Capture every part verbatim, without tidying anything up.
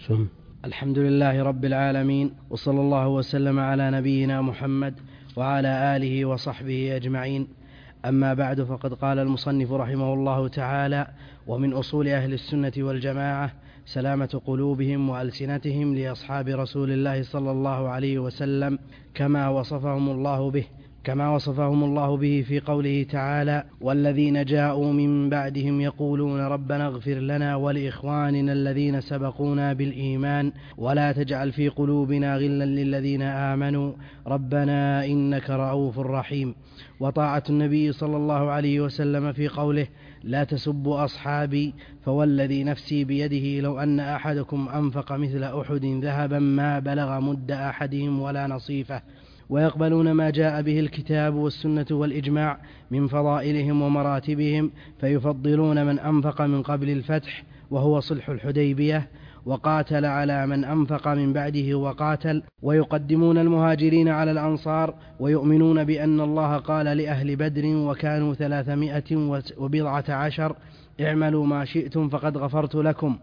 سم. الحمد لله رب العالمين، وصلى الله وسلم على نبينا محمد وعلى آله وصحبه أجمعين. أما بعد، فقد قال المصنف رحمه الله تعالى: ومن أصول أهل السنة والجماعة سلامة قلوبهم وألسنتهم لأصحاب رسول الله صلى الله عليه وسلم كما وصفهم الله به كما وصفهم الله به في قوله تعالى: والذين جاءوا من بعدهم يقولون ربنا اغفر لنا ولإخواننا الذين سبقونا بالإيمان ولا تجعل في قلوبنا غلا للذين آمنوا ربنا إنك رؤوف رحيم. وطاعة النبي صلى الله عليه وسلم في قوله: لا تسبوا أصحابي فوالذي نفسي بيده لو أن أحدكم أنفق مثل أحد ذهبا ما بلغ مد أحدهم ولا نصيفه. ويقبلون ما جاء به الكتاب والسنة والإجماع من فضائلهم ومراتبهم، فيفضلون من أنفق من قبل الفتح وهو صلح الحديبية وقاتل على من أنفق من بعده وقاتل، ويقدمون المهاجرين على الأنصار، ويؤمنون بأن الله قال لأهل بدر وكانوا ثلاثمائة وبضعة عشر: اعملوا ما شئتم فقد غفرت لكم،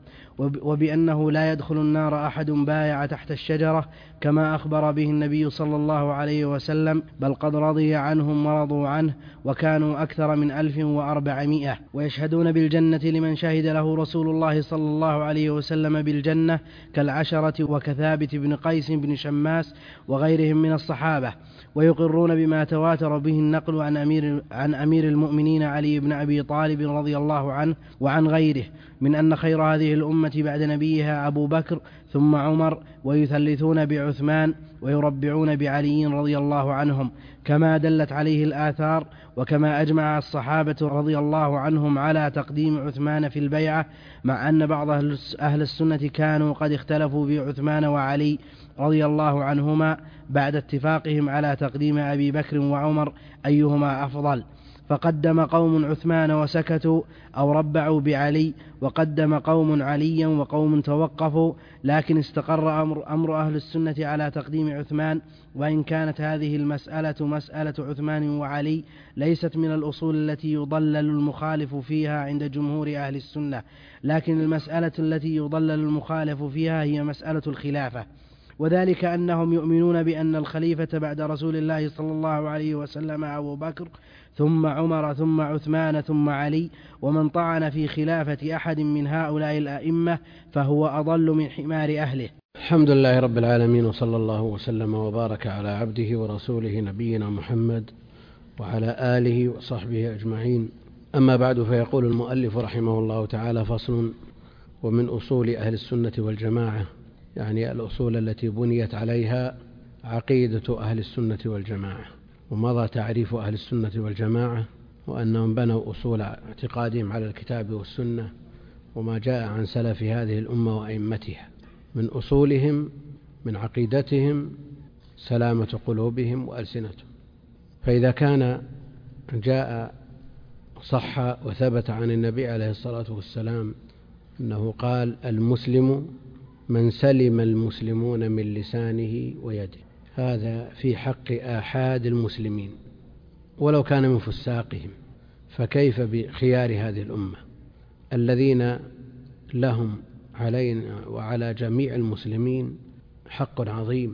وبأنه لا يدخل النار أحد بايع تحت الشجرة كما أخبر به النبي صلى الله عليه وسلم، بل قد رضي عنهم ورضوا عنه وكانوا أكثر من ألف وأربعمائة. ويشهدون بالجنة لمن شهد له رسول الله صلى الله عليه وسلم بالجنة كالعشرة وكثابت بن قيس بن شماس وغيرهم من الصحابة. ويقرون بما تواتر به النقل عن أمير, عن أمير المؤمنين علي بن أبي طالب رضي الله عنه وعن غيره من أن خير هذه الأمة بعد نبيها أبو بكر ثم عمر، ويثلثون بعثمان ويربعون بعلي رضي الله عنهم كما دلت عليه الآثار، وكما أجمع الصحابة رضي الله عنهم على تقديم عثمان في البيعة، مع أن بعض أهل السنة كانوا قد اختلفوا في عثمان وعلي رضي الله عنهما بعد اتفاقهم على تقديم أبي بكر وعمر أيهما أفضل، فقدم قوم عثمان وسكتوا أو ربعوا بعلي، وقدم قوم عليا وقوم توقفوا، لكن استقر أمر, أمر أهل السنة على تقديم عثمان. وإن كانت هذه المسألة مسألة عثمان وعلي ليست من الأصول التي يضلل المخالف فيها عند جمهور أهل السنة، لكن المسألة التي يضلل المخالف فيها هي مسألة الخلافة، وذلك أنهم يؤمنون بأن الخليفة بعد رسول الله صلى الله عليه وسلم أبو بكر ثم عمر ثم عثمان ثم علي، ومن طعن في خلافة أحد من هؤلاء الأئمة فهو أضل من حمار أهله. الحمد لله رب العالمين، وصلى الله وسلم وبارك على عبده ورسوله نبينا محمد وعلى آله وصحبه أجمعين. أما بعد، فيقول المؤلف رحمه الله تعالى: فصل: ومن أصول أهل السنة والجماعة، يعني الأصول التي بنيت عليها عقيدة أهل السنة والجماعة. ومضى تعريف أهل السنة والجماعة، وأنهم بنوا أصول اعتقادهم على الكتاب والسنة وما جاء عن سلف هذه الأمة وأئمتها. من أصولهم من عقيدتهم سلامة قلوبهم وألسنتهم. فإذا كان جاء صح وثبت عن النبي عليه الصلاة والسلام أنه قال: المسلم من سلم المسلمون من لسانه ويده، هذا في حق آحاد المسلمين ولو كان من فساقهم، فكيف بخيار هذه الأمة الذين لهم علينا وعلى جميع المسلمين حق عظيم،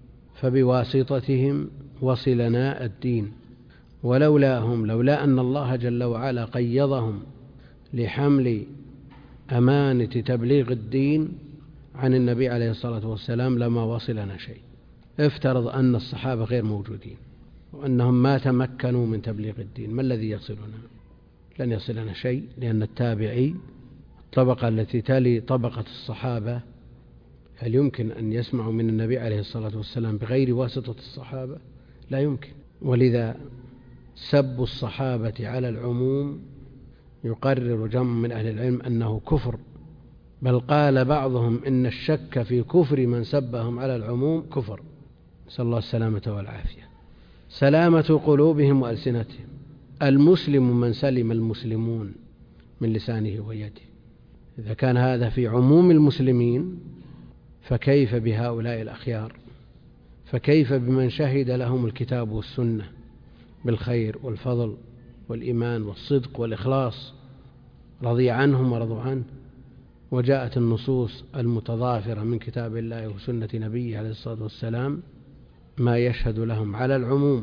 فبواسطتهم وصلنا الدين، ولولاهم لولا أن الله جل وعلا قيضهم لحمل أمانة تبليغ الدين عن النبي عليه الصلاة والسلام لما وصلنا شيء. افترض أن الصحابة غير موجودين وأنهم ما تمكنوا من تبليغ الدين، ما الذي يصلنا؟ لن يصلنا شيء، لأن التابعي الطبقة التي تلي طبقة الصحابة هل يمكن أن يسمعوا من النبي عليه الصلاة والسلام بغير واسطة الصحابة؟ لا يمكن. ولذا سب الصحابة على العموم يقرر جمع من أهل العلم أنه كفر، بل قال بعضهم إن الشك في كفر من سبهم على العموم كفر، نسأل الله السلامة والعافية. سلامة قلوبهم وألسنتهم. المسلم من سلم المسلمون من لسانه ويده. إذا كان هذا في عموم المسلمين فكيف بهؤلاء الأخيار؟ فكيف بمن شهد لهم الكتاب والسنة بالخير والفضل والإيمان والصدق والإخلاص، رضي عنهم ورضوا عنه؟ وجاءت النصوص المتضافرة من كتاب الله وسنة نبيه عليه الصلاة والسلام ما يشهد لهم على العموم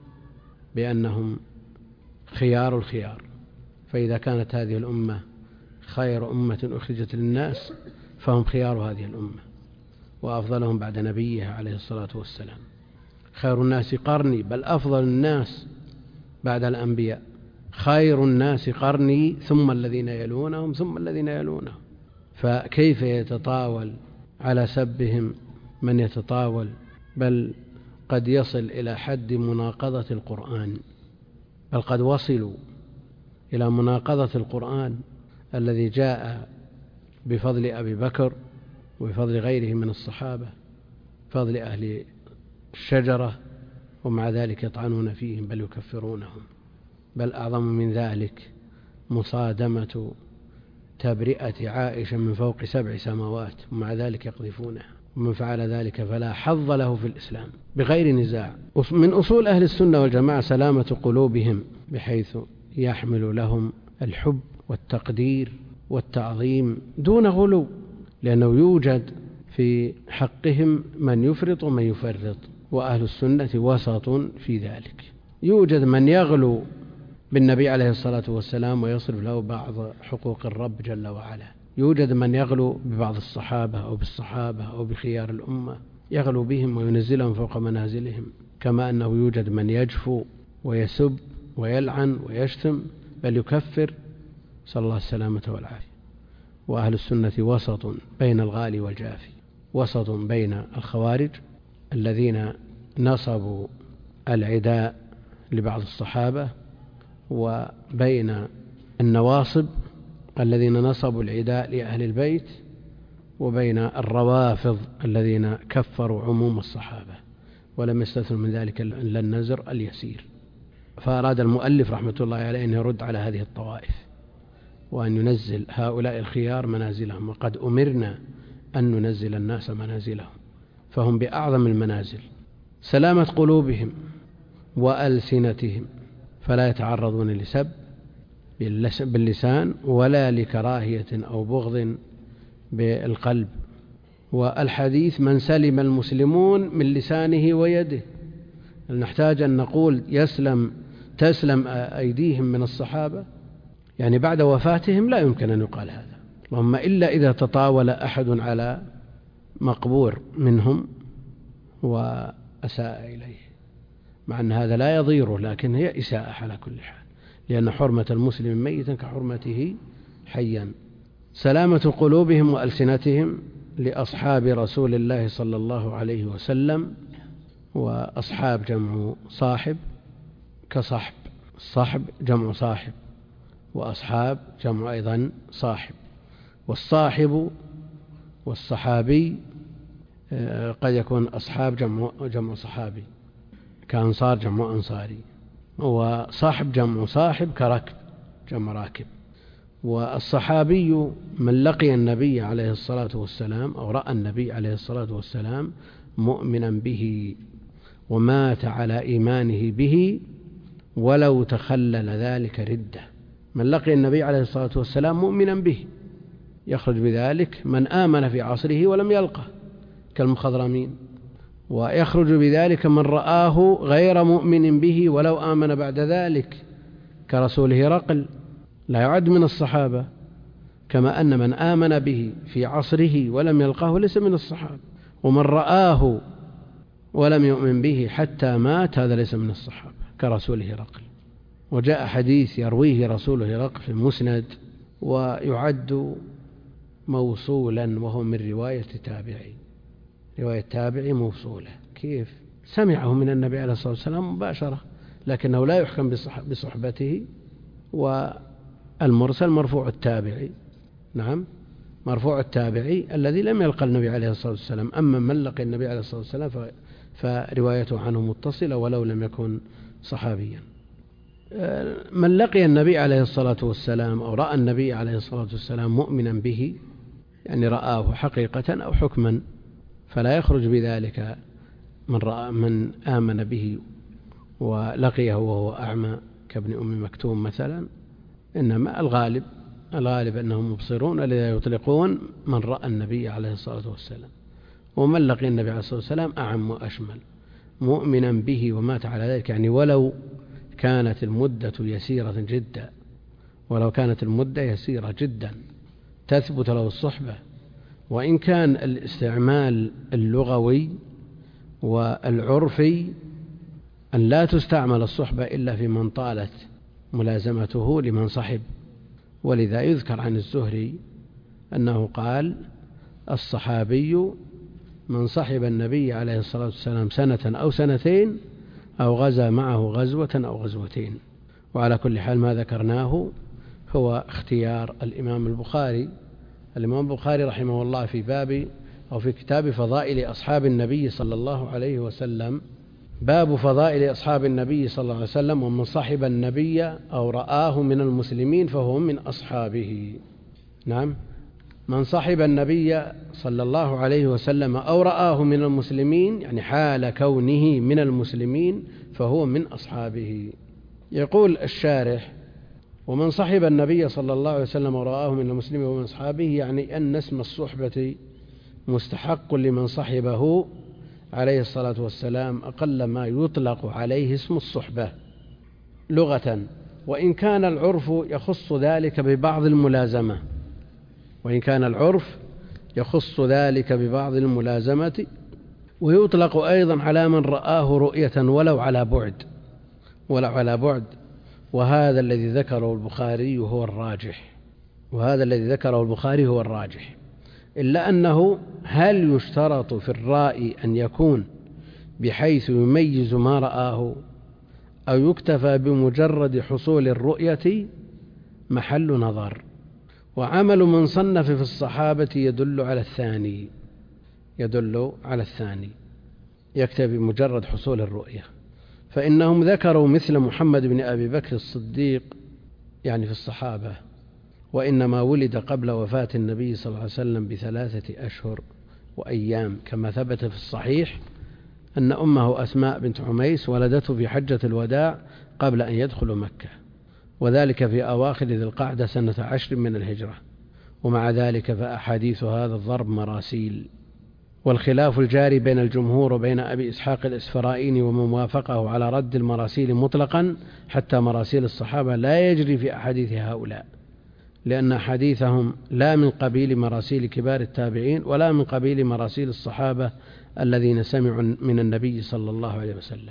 بأنهم خيار الخيار. فإذا كانت هذه الأمة خير أمة أخرجت للناس فهم خيار هذه الأمة وأفضلهم بعد نبيها عليه الصلاة والسلام. خير الناس قرني، بل أفضل الناس بعد الأنبياء خير الناس قرني ثم الذين يلونهم ثم الذين يلونهم. فكيف يتطاول على سبهم من يتطاول، بل قد يصل إلى حد مناقضة القرآن، بل قد وصلوا إلى مناقضة القرآن الذي جاء بفضل أبي بكر وبفضل غيره من الصحابة، فضل أهل الشجرة، ومع ذلك يطعنون فيهم بل يكفرونهم. بل أعظم من ذلك مصادمة تبرئة عائشة من فوق سبع سماوات ومع ذلك يقذفونها، ومن فعل ذلك فلا حظ له في الإسلام بغير نزاع. من أصول أهل السنة والجماعة سلامة قلوبهم، بحيث يحمل لهم الحب والتقدير والتعظيم دون غلو، لأنه يوجد في حقهم من يفرط ومن يفرط، وأهل السنة وسط في ذلك. يوجد من يغلو بالنبي عليه الصلاة والسلام ويصرف له بعض حقوق الرب جل وعلا، يوجد من يغلو ببعض الصحابة أو بالصحابة أو بخيار الأمة، يغلو بهم وينزلهم فوق منازلهم، كما أنه يوجد من يجفو ويسب ويلعن ويشتم بل يكفر، صلى الله السلامة والعافية. وأهل السنة وسط بين الغالي والجافي، وسط بين الخوارج الذين نصبوا العداء لبعض الصحابة، وبين النواصب الذين نصبوا العداء لأهل البيت، وبين الروافض الذين كفروا عموم الصحابة ولم يستثنوا من ذلك إلا النزر اليسير. فأراد المؤلف رحمة الله عليه أن يرد على هذه الطوائف وأن ينزل هؤلاء الخيار منازلهم، وقد أمرنا أن ننزل الناس منازلهم، فهم بأعظم المنازل. سلامة قلوبهم وألسنتهم، فلا يتعرضون لسب باللسان ولا لكراهية أو بغض بالقلب. والحديث من سلم المسلمون من لسانه ويده، نحتاج أن نقول يسلم تسلم أيديهم من الصحابة، يعني بعد وفاتهم لا يمكن أن يقال هذا، اللهم إلا إذا تطاول أحد على مقبور منهم وأساء إليه، مع أن هذا لا يضيره، لكن هي إساءة على كل حال، لأن حرمة المسلم ميتا كحرمته حيا. سلامة قلوبهم وألسنتهم لأصحاب رسول الله صلى الله عليه وسلم. وأصحاب جمع صاحب كصحب، الصحب جمع صاحب، وأصحاب جمع أيضا صاحب. والصاحب والصحابي قد يكون أصحاب جمع, جمع صحابي كأنصار جمع أنصاري، وصاحب جمع صاحب كركب جمع راكب. والصحابي من لقي النبي عليه الصلاة والسلام أو رأى النبي عليه الصلاة والسلام مؤمنا به ومات على إيمانه به ولو تخلل ذلك ردة. من لقي النبي عليه الصلاة والسلام مؤمنا به يخرج بذلك من آمن في عصره ولم يلقه كالمخضرمين، ويخرج بذلك من رآه غير مؤمن به ولو آمن بعد ذلك كرسول هرقل، لا يعد من الصحابة، كما أن من آمن به في عصره ولم يلقاه ليس من الصحابة، ومن رآه ولم يؤمن به حتى مات هذا ليس من الصحابة كرسول هرقل. وجاء حديث يرويه رسول هرقل في المسند ويعد موصولا وهو من رواية تابعي، رواية تابعي موصولة، كيف؟ سمعه من النبي عليه الصلاة والسلام مباشرة، لكنه لا يحكم بصحبته. والمرسل مرفوع التابعي، نعم مرفوع التابعي الذي لم يلقى النبي عليه الصلاة والسلام. أما من لقي النبي عليه الصلاة والسلام فروايته عنه متصلة ولو لم يكن صحابيا. من لقي النبي عليه الصلاة والسلام أو رأى النبي عليه الصلاة والسلام مؤمنا به، يعني رآه حقيقة أو حكما، فلا يخرج بذلك من رأى من آمن به ولقيه وهو أعمى كابن أم مكتوم مثلا، إنما الغالب الغالب أنهم مبصرون، لذا يطلقون من رأى النبي عليه الصلاة والسلام. ومن لقي النبي عليه الصلاة والسلام أعم وأشمل، مؤمنا به ومات على ذلك، يعني ولو كانت المدة يسيرة جدا، ولو كانت المدة يسيرة جدا تثبت له الصحبة. وإن كان الاستعمال اللغوي والعرفي أن لا تستعمل الصحبة إلا في من طالت ملازمته لمن صحب، ولذا يذكر عن الزهري أنه قال: الصحابي من صحب النبي عليه الصلاة والسلام سنة أو سنتين أو غزا معه غزوة أو غزوتين. وعلى كل حال ما ذكرناه هو اختيار الإمام البخاري. الإمام البخاري رحمه الله في باب أو في كتاب فضائل أصحاب النبي صلى الله عليه وسلم، باب فضائل أصحاب النبي صلى الله عليه وسلم: ومن صحب النبي أو رآه من المسلمين فهو من أصحابه. نعم، من صحب النبي صلى الله عليه وسلم أو رآه من المسلمين، يعني حال كونه من المسلمين، فهو من أصحابه. يقول الشارح: ومن صحب النبي صلى الله عليه وسلم ورآه من المسلمين ومن أصحابه، يعني أن اسم الصحبة مستحق لمن صحبه عليه الصلاة والسلام أقل ما يطلق عليه اسم الصحبة لغة، وإن كان العرف يخص ذلك ببعض الملازمة وإن كان العرف يخص ذلك ببعض الملازمة ويطلق أيضا على من رآه رؤية ولو على بعد ولو على بعد وهذا الذي ذكره البخاري هو الراجح وهذا الذي ذكره البخاري هو الراجح إلا أنه هل يشترط في الرائي أن يكون بحيث يميز ما رآه أو يكتفى بمجرد حصول الرؤية؟ محل نظر. وعمل من صنف في الصحابة يدل على الثاني يدل على الثاني يكتفي بمجرد حصول الرؤية، فإنهم ذكروا مثل محمد بن أبي بكر الصديق يعني في الصحابة، وإنما ولد قبل وفاة النبي صلى الله عليه وسلم بثلاثة أشهر وأيام، كما ثبت في الصحيح أن أمه أسماء بنت عميس ولدته في حجة الوداع قبل أن يدخل مكة، وذلك في أواخر ذي القعدة سنة عشر من الهجرة. ومع ذلك فأحاديث هذا الضرب مراسيل. والخلاف الجاري بين الجمهور وبين أبي إسحاق الإسفرائيني ومن وافقه على رد المراسيل مطلقا حتى مراسيل الصحابة لا يجري في أحاديث هؤلاء، لأن أحاديثهم لا من قبيل مراسيل كبار التابعين ولا من قبيل مراسيل الصحابة الذين سمعوا من النبي صلى الله عليه وسلم.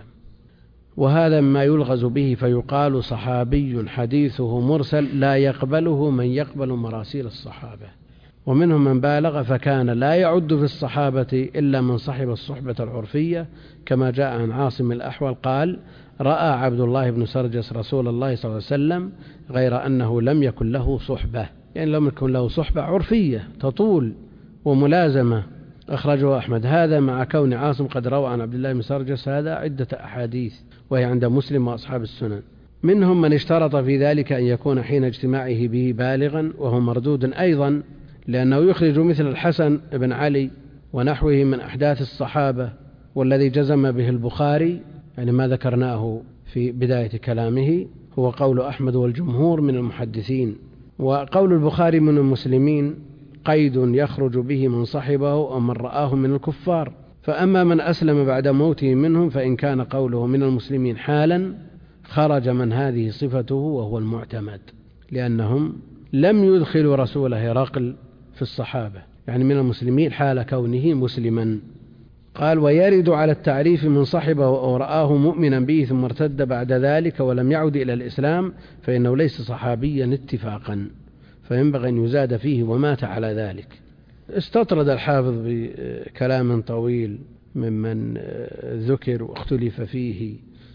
وهذا ما يلغز به فيقال صحابي حديثه مرسل لا يقبله من يقبل مراسيل الصحابة. ومنهم من بالغ فكان لا يعد في الصحابة إلا من صحب الصحبة العرفية، كما جاء عن عاصم الأحول قال: رأى عبد الله بن سرجس رسول الله صلى الله عليه وسلم غير أنه لم يكن له صحبة، يعني لم يكن له صحبة عرفية تطول وملازمة. أخرجه أحمد. هذا مع كون عاصم قد روى عن عبد الله بن سرجس هذا عدة أحاديث وهي عند مسلم وأصحاب السنن. منهم من اشترط في ذلك أن يكون حين اجتماعه به بالغا، وهو مردود أيضا، لأنه يخرج مثل الحسن بن علي ونحوه من أحداث الصحابة، والذي جزم به البخاري يعني ما ذكرناه في بداية كلامه هو قول أحمد والجمهور من المحدثين. وقول البخاري من المسلمين قيد يخرج به من صحبه أو من رآه من الكفار، فأما من أسلم بعد موته منهم فإن كان قوله من المسلمين حالا خرج من هذه صفته وهو المعتمد، لأنهم لم يدخلوا رسول هرقل في الصحابة، يعني من المسلمين حال كونه مسلما. قال: ويرد على التعريف من صحبه أو رآه مؤمنا به ثم ارتد بعد ذلك ولم يعد إلى الإسلام فإنه ليس صحابيا اتفاقا، فينبغي أن يزاد فيه ومات على ذلك. استطرد الحافظ بكلام طويل ممن ذكر واختلف فيه.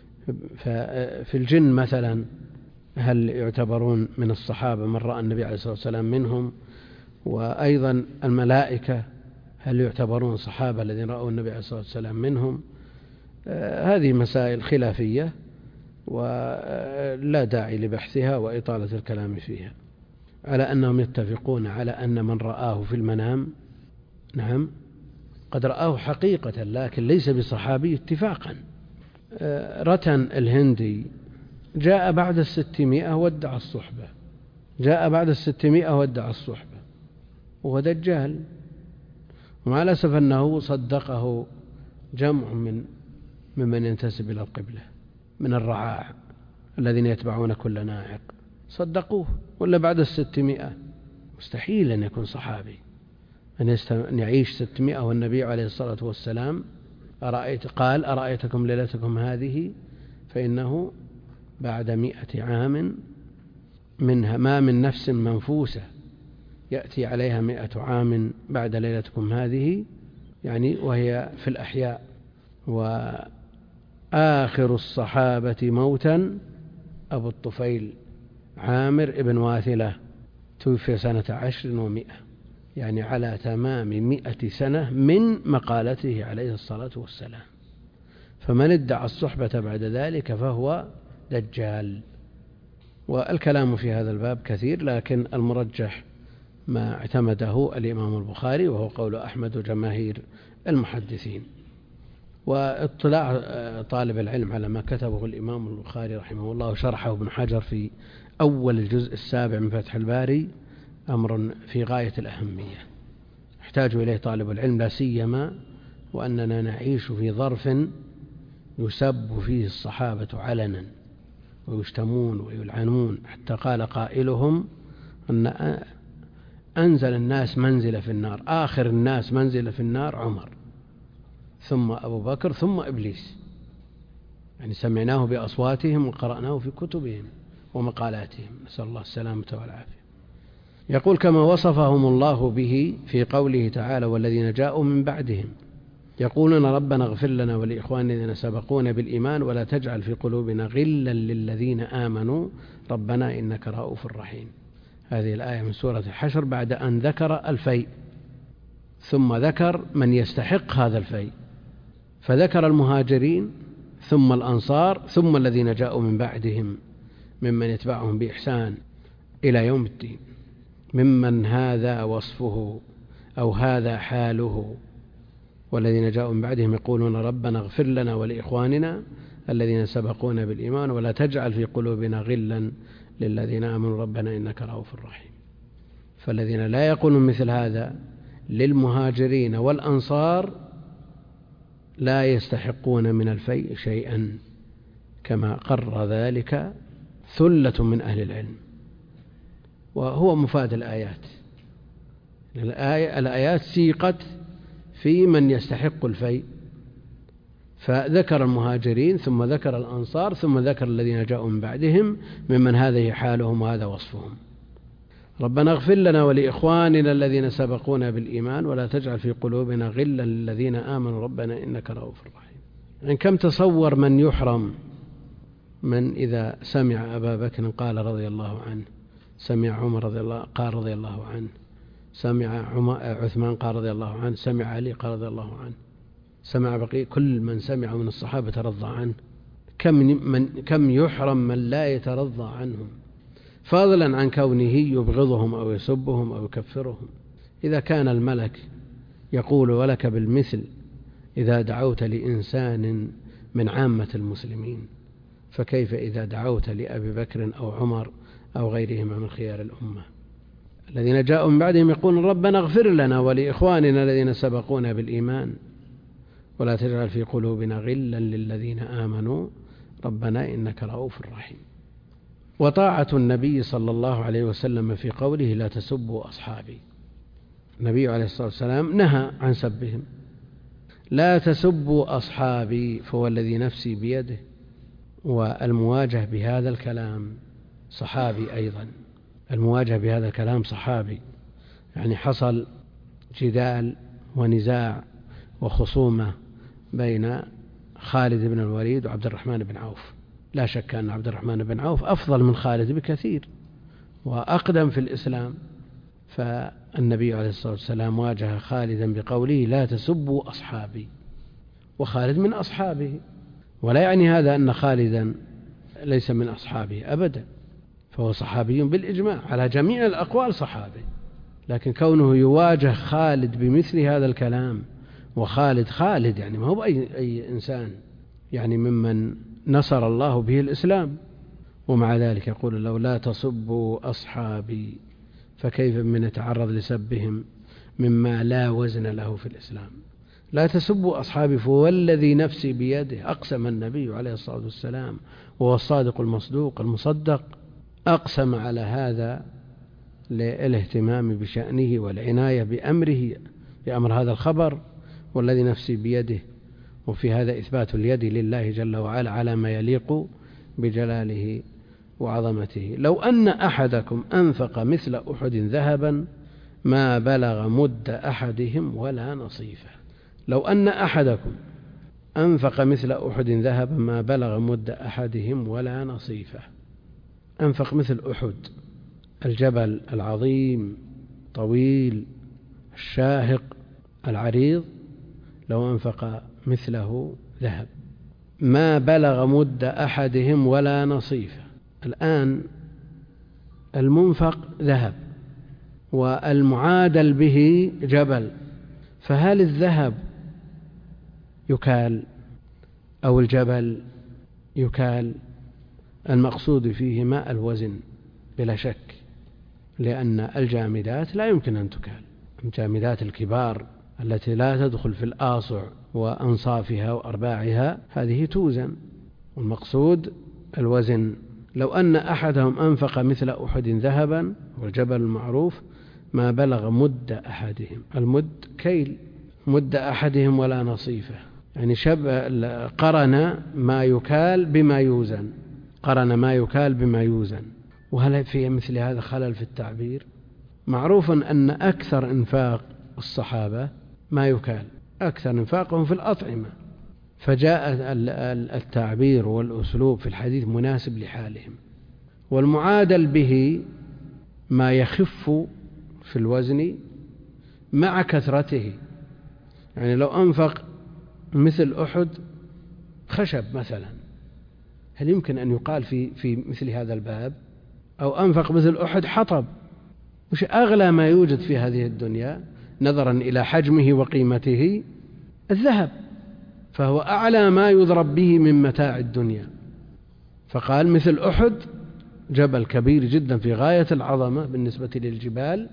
ففي الجن مثلا هل يعتبرون من الصحابة من رأى النبي عليه الصلاة والسلام منهم؟ وأيضا الملائكة هل يعتبرون صحابة الذين رأوا النبي عليه الصلاة والسلام منهم؟ آه هذه مسائل خلافية ولا داعي لبحثها وإطالة الكلام فيها، على أنهم يتفقون على أن من رآه في المنام نعم قد رآه حقيقة لكن ليس بصحابي اتفاقا. آه رتن الهندي جاء بعد الستمائة وادعى الصحبة جاء بعد الستمائة وادعى الصحبة وهو دجال، ومع الأسف أنه صدقه جمع من ممن ينتسب إلى القبلة من الرعاع الذين يتبعون كل ناعق، صدقوه. ولا بعد الستمائة مستحيل أن يكون صحابي أن يعيش ستمائة والنبي عليه الصلاة والسلام أرأيت قال أرأيتكم ليلتكم هذه، فإنه بعد مئة عام منها ما من نفس منفوسة يأتي عليها مئة عام بعد ليلتكم هذه، يعني وهي في الأحياء. وآخر الصحابة موتا أبو الطفيل عامر ابن واثلة توفي سنة عشر ومئة، يعني على تمام مئة سنة من مقالته عليه الصلاة والسلام. فمن ادعى الصحبة بعد ذلك فهو دجال. والكلام في هذا الباب كثير، لكن المرجح ما اعتمده الإمام البخاري وهو قول أحمد وجماهير المحدثين. واطلاع طالب العلم على ما كتبه الإمام البخاري رحمه الله وشرحه ابن حجر في أول الجزء السابع من فتح الباري أمر في غاية الأهمية يحتاج إليه طالب العلم، لا سيما وأننا نعيش في ظرف يسب فيه الصحابة علنا ويشتمون ويلعنون، حتى قال قائلهم أن أنزل الناس منزل في النار، آخر الناس منزل في النار عمر ثم أبو بكر ثم إبليس، يعني سمعناه بأصواتهم وقرأناه في كتبهم ومقالاتهم، نسأل الله السلامة والعافية. يقول كما وصفهم الله به في قوله تعالى والذين جاءوا من بعدهم يقولون ربنا اغفر لنا ولإخواننا الذين سبقونا بالإيمان ولا تجعل في قلوبنا غلا للذين آمنوا ربنا إنك رؤوف رحيم. هذه الآية من سورة الحشر بعد أن ذكر الفيء ثم ذكر من يستحق هذا الفيء، فذكر المهاجرين ثم الأنصار ثم الذين جاءوا من بعدهم ممن يتبعهم بإحسان إلى يوم الدين، ممن هذا وصفه أو هذا حاله. والذين جاءوا من بعدهم يقولون ربنا اغفر لنا ولإخواننا الذين سبقونا بالإيمان ولا تجعل في قلوبنا غلا للذين آمنوا ربنا إنك رؤوف رحيم. فالذين لا يقولون مثل هذا للمهاجرين والأنصار لا يستحقون من الفيء شيئا، كما قرر ذلك ثلة من أهل العلم، وهو مفاد الآيات. الآية الآيات سيقت في من يستحق الفيء، فذكر المهاجرين ثم ذكر الأنصار ثم ذكر الذين جاءوا من بعدهم ممن هذه حالهم وهذا وصفهم. ربنا اغفر لنا ولإخواننا الذين سبقونا بالإيمان ولا تجعل في قلوبنا غلا للذين آمنوا ربنا إنك رؤوف رحيم. يعني كم تصور من يحرم من إذا سمع أبا بكر قال رضي الله عنه، سمع عمر رضي الله قال رضي الله عنه، سمع عثمان قال رضي الله عنه، سمع علي قال رضي الله عنه، سمع بقي كل من سمع من الصحابة ترضى عنه. كم من كم يحرم من لا يترضى عنهم، فضلا عن كونه يبغضهم أو يسبهم أو يكفرهم. إذا كان الملك يقول ولك بالمثل إذا دعوت لإنسان من عامة المسلمين، فكيف إذا دعوت لأبي بكر أو عمر أو غيرهما من خيار الأمة. الذين جاءوا من بعدهم يقولون ربنا اغفر لنا ولإخواننا الذين سبقونا بالإيمان ولا تجعل في قلوبنا غلا للذين آمنوا ربنا إنك رؤوف رحيم. وطاعة النبي صلى الله عليه وسلم في قوله لا تسبوا أصحابي، النبي عليه الصلاة والسلام نهى عن سبهم، لا تسبوا أصحابي، فهو الذي نفسي بيده. والمواجه بهذا الكلام صحابي أيضا، المواجه بهذا الكلام صحابي، يعني حصل جدال ونزاع وخصومة بين خالد بن الوليد وعبد الرحمن بن عوف. لا شك أن عبد الرحمن بن عوف أفضل من خالد بكثير وأقدم في الإسلام، فالنبي عليه الصلاة والسلام واجه خالدا بقوله لا تسبوا أصحابي، وخالد من أصحابه، ولا يعني هذا أن خالدا ليس من أصحابه أبدا، فهو صحابي بالإجماع على جميع الأقوال صحابي، لكن كونه يواجه خالد بمثل هذا الكلام، وخالد خالد يعني ما هو أي, أي إنسان، يعني ممن نصر الله به الإسلام ومع ذلك يقول لو لا تصبوا أصحابي، فكيف من يتعرض لسبهم مما لا وزن له في الإسلام. لا تسبوا أصحابي، فوالذي نفسي بيده، أقسم النبي عليه الصلاة والسلام وهو الصادق المصدوق المصدق، أقسم على هذا للاهتمام بشأنه والعناية بأمره، بأمر هذا الخبر، والذي نفسي بيده. وفي هذا إثبات اليد لله جل وعلا على ما يليق بجلاله وعظمته. لو أن أحدكم أنفق مثل أحد ذهبا ما بلغ مد أحدهم ولا نصيفه. لو أن أحدكم أنفق مثل أحد ذهبا ما بلغ مد أحدهم ولا نصيفه. أنفق مثل أحد، الجبل العظيم طويل الشاهق العريض، لو أنفق مثله ذهب ما بلغ مد أحدهم ولا نصيفه. الآن المنفق ذهب والمعادل به جبل، فهل الذهب يكال أو الجبل يكال؟ المقصود فيه ما الوزن بلا شك، لأن الجامدات لا يمكن أن تكال. الجامدات الكبار التي لا تدخل في الآصع وأنصافها وأرباعها هذه توزن، والمقصود الوزن. لو أن أحدهم أنفق مثل أحد ذهبا، والجبل المعروف، ما بلغ مد أحدهم، المد كيل، مد أحدهم ولا نصيفه، يعني شب قرن ما يكال بما يوزن، قرن ما يكال بما يوزن. وهل في مثل هذا خلل في التعبير؟ معروف أن أكثر إنفاق الصحابة ما يكال، أكثر إنفاقهم في الأطعمة، فجاء التعبير والأسلوب في الحديث مناسب لحالهم. والمعادل به ما يخف في الوزن مع كثرته، يعني لو أنفق مثل أحد خشب مثلا، هل يمكن أن يقال في في مثل هذا الباب؟ أو أنفق مثل أحد حطب، وش أغلى ما يوجد في هذه الدنيا نظرا إلى حجمه وقيمته؟ الذهب، فهو أعلى ما يضرب به من متاع الدنيا. فقال مثل أحد، جبل كبير جدا في غاية العظمة بالنسبة للجبال،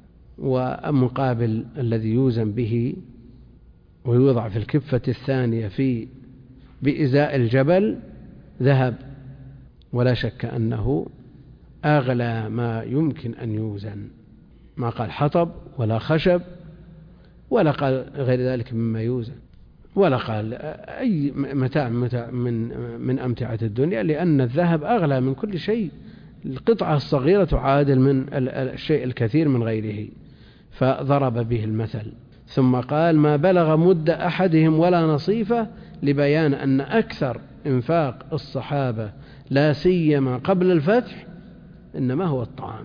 ومقابل الذي يوزن به ويوضع في الكفة الثانية في بإزاء الجبل ذهب، ولا شك أنه أغلى ما يمكن أن يوزن. ما قال حطب ولا خشب ولا قال غير ذلك مما يوزن، ولا قال أي متاع من من أمتعة الدنيا، لأن الذهب أغلى من كل شيء، القطعة الصغيرة تعادل من الشيء الكثير من غيره، فضرب به المثل. ثم قال ما بلغ مد أحدهم ولا نصيفه، لبيان أن أكثر إنفاق الصحابة لا سيما قبل الفتح إنما هو الطعام،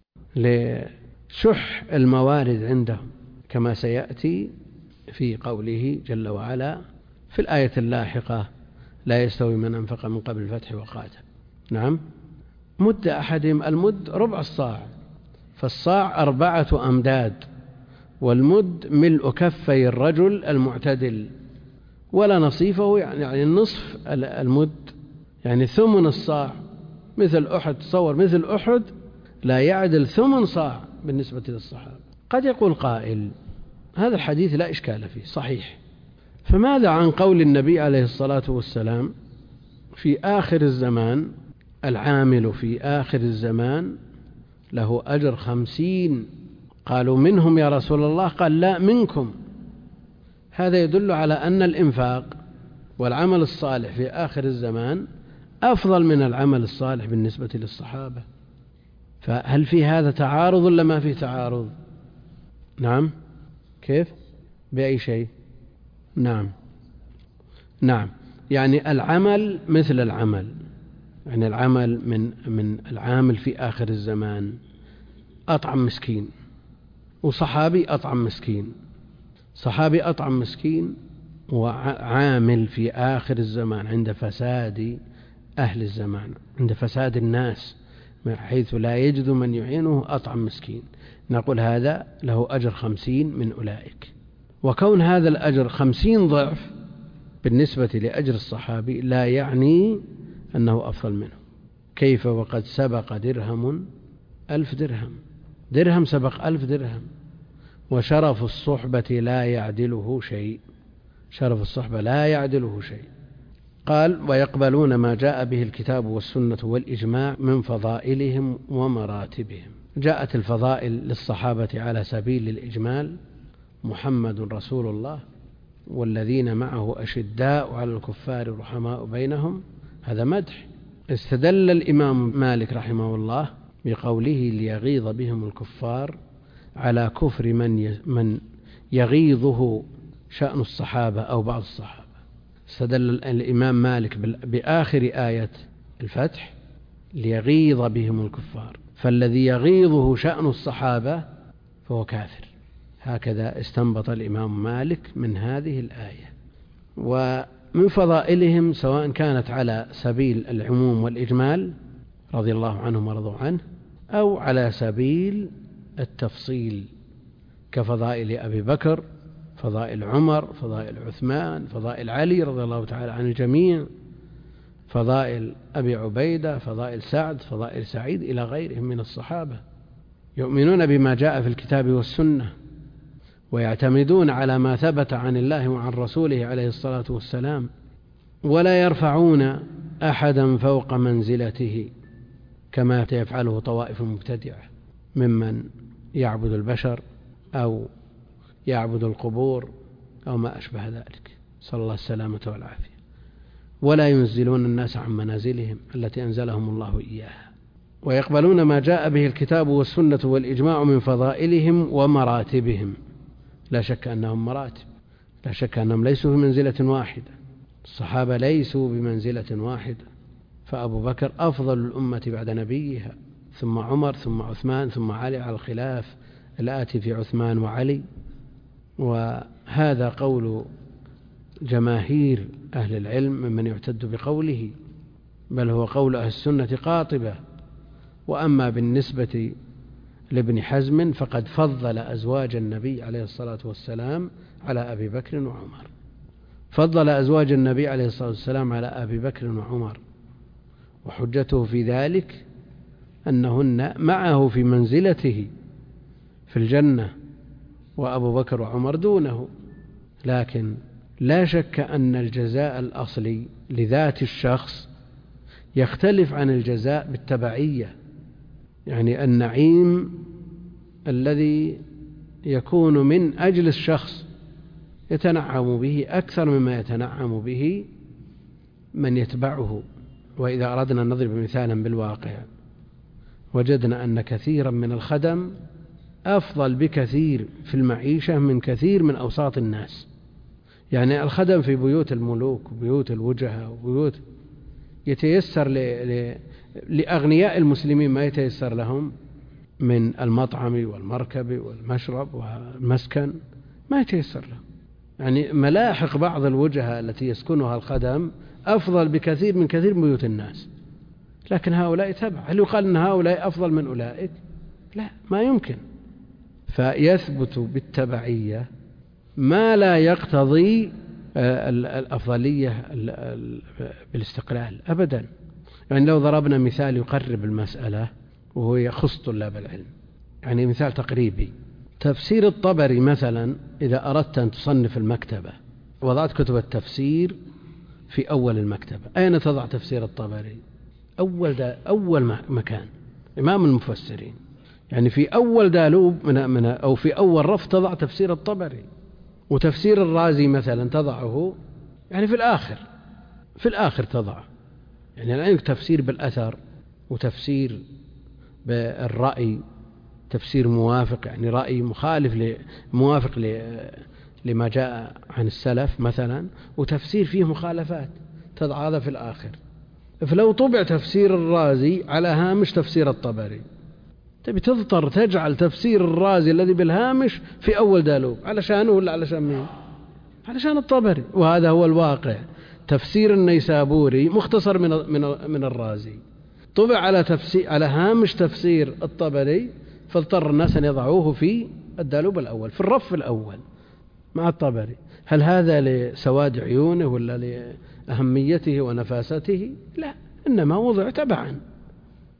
لشح الموارد عندهم، كما سيأتي في قوله جل وعلا في الآية اللاحقة لا يستوي من أنفق من قبل الفتح وقاتل. نعم، مد أحدهم، المد ربع الصاع، فالصاع أربعة أمداد، والمد ملء كفي الرجل المعتدل، ولا نصيفه يعني النصف المد، يعني ثمن الصاع. مثل أحد، تصور مثل أحد لا يعدل ثمن صاع بالنسبة للصحابة. قد يقول قائل هذا الحديث لا إشكال فيه صحيح، فماذا عن قول النبي عليه الصلاة والسلام في آخر الزمان العامل في آخر الزمان له أجر خمسين؟ قالوا منهم يا رسول الله، قال لا منكم. هذا يدل على أن الإنفاق والعمل الصالح في آخر الزمان أفضل من العمل الصالح بالنسبة للصحابة. فهل في هذا تعارض ولا ما في تعارض؟ نعم، كيف؟ بأي شيء؟ نعم نعم يعني العمل مثل العمل، يعني العمل من من العامل في آخر الزمان أطعم مسكين، وصحابي أطعم مسكين، صحابي أطعم مسكين وعامل في آخر الزمان عند فساد أهل الزمان، عند فساد الناس حيث لا يجد من يعينه أطعم مسكين، نقول هذا له أجر خمسين من أولئك. وكون هذا الأجر خمسين ضعف بالنسبة لأجر الصحابي لا يعني أنه أفضل منه، كيف وقد سبق درهم ألف درهم، درهم سبق ألف درهم. وشرف الصحبة لا يعدله شيء، شرف الصحبة لا يعدله شيء. قال ويقبلون ما جاء به الكتاب والسنة والإجماع من فضائلهم ومراتبهم. جاءت الفضائل للصحابة على سبيل الإجمال: محمد رسول الله والذين معه أشداء على الكفار رحماء بينهم، هذا مدح. استدل الإمام مالك رحمه الله بقوله ليغيظ بهم الكفار على كفر من من يغيظه شأن الصحابة أو بعض الصحابة. استدل الإمام مالك بآخر آية الفتح ليغيظ بهم الكفار، فالذي يغيظه شأن الصحابة فهو كافر. هكذا استنبط الإمام مالك من هذه الآية. ومن فضائلهم سواء كانت على سبيل العموم والإجمال رضي الله عنهم ورضوا عنه، أو على سبيل التفصيل كفضائل أبي بكر، فضائل عمر، فضائل عثمان، فضائل علي رضي الله تعالى عن الجميع، فضائل أبي عبيدة، فضائل سعد، فضائل سعيد، إلى غيرهم من الصحابة. يؤمنون بما جاء في الكتاب والسنة، ويعتمدون على ما ثبت عن الله وعن رسوله عليه الصلاة والسلام، ولا يرفعون أحدا فوق منزلته كما يفعله طوائف مبتدعة ممن يعبد البشر أو يعبد القبور أو ما أشبه ذلك، صلى الله السلامة والعافية. ولا ينزلون الناس عن منازلهم التي أنزلهم الله إياها. ويقبلون ما جاء به الكتاب والسنة والإجماع من فضائلهم ومراتبهم. لا شك أنهم مراتب، لا شك أنهم ليسوا في منزلة واحدة، الصحابة ليسوا بمنزلة واحدة، فأبو بكر أفضل الأمة بعد نبيها، ثم عمر، ثم عثمان، ثم علي على الخلاف الآتي في عثمان وعلي. وهذا قول جماهير أهل العلم ممن يعتد بقوله، بل هو قول أهل السنة قاطبة. وأما بالنسبة لابن حزم فقد فضل أزواج النبي عليه الصلاة والسلام على أبي بكر وعمر، فضل أزواج النبي عليه الصلاة والسلام على أبي بكر وعمر، وحجته في ذلك أنهن معه في منزلته في الجنة، وأبو بكر وعمر دونه. لكن لا شك أن الجزاء الأصلي لذات الشخص يختلف عن الجزاء بالتبعية، يعني النعيم الذي يكون من أجل الشخص يتنعم به أكثر مما يتنعم به من يتبعه. وإذا أردنا أن نضرب مثالا بالواقع وجدنا أن كثيرا من الخدم أفضل بكثير في المعيشة من كثير من أوساط الناس. يعني الخدم في بيوت الملوك وبيوت الوجهاء وبيوت يتيسر ل... ل... لأغنياء المسلمين ما يتيسر لهم من المطعم والمركب والمشرب والمسكن، ما يتيسر لهم. يعني ملاحق بعض الوجهاء التي يسكنها الخدم أفضل بكثير من كثير من بيوت الناس، لكن هؤلاء تبع. هل يقال أن هؤلاء أفضل من أولئك؟ لا، ما يمكن. فيثبت بالتبعية ما لا يقتضي الأفضلية بالاستقلال أبدا. يعني لو ضربنا مثال يقرب المسألة وهو يخص طلاب العلم، يعني مثال تقريبي: تفسير الطبري مثلا، إذا أردت أن تصنف المكتبة وضعت كتب التفسير في أول المكتبة، أين تضع تفسير الطبري؟ أول, دا أول مكان، إمام المفسرين. يعني في أول دالوب من من أو في أول رف تضع تفسير الطبري. وتفسير الرازي مثلا تضعه يعني في الآخر، في الآخر تضع. يعني الآن تفسير بالأثر وتفسير بالرأي، تفسير موافق يعني رأي مخالف موافق لما جاء عن السلف مثلا، وتفسير فيه مخالفات تضع هذا في الآخر. فلو طبع تفسير الرازي على هامش تفسير الطبري، تبي تضطر تجعل تفسير الرازي الذي بالهامش في أول دالوب، علشانه ولا علشان مين؟ علشان الطبري. وهذا هو الواقع. تفسير النيسابوري مختصر من من من الرازي، طبع على تفسير على هامش تفسير الطبري، فاضطر الناس أن يضعوه في الدالوب الأول، في الرف الأول مع الطبري. هل هذا لسواد عيونه ولا لأهميته ونفاسته؟ لا، إنما وضع تبعا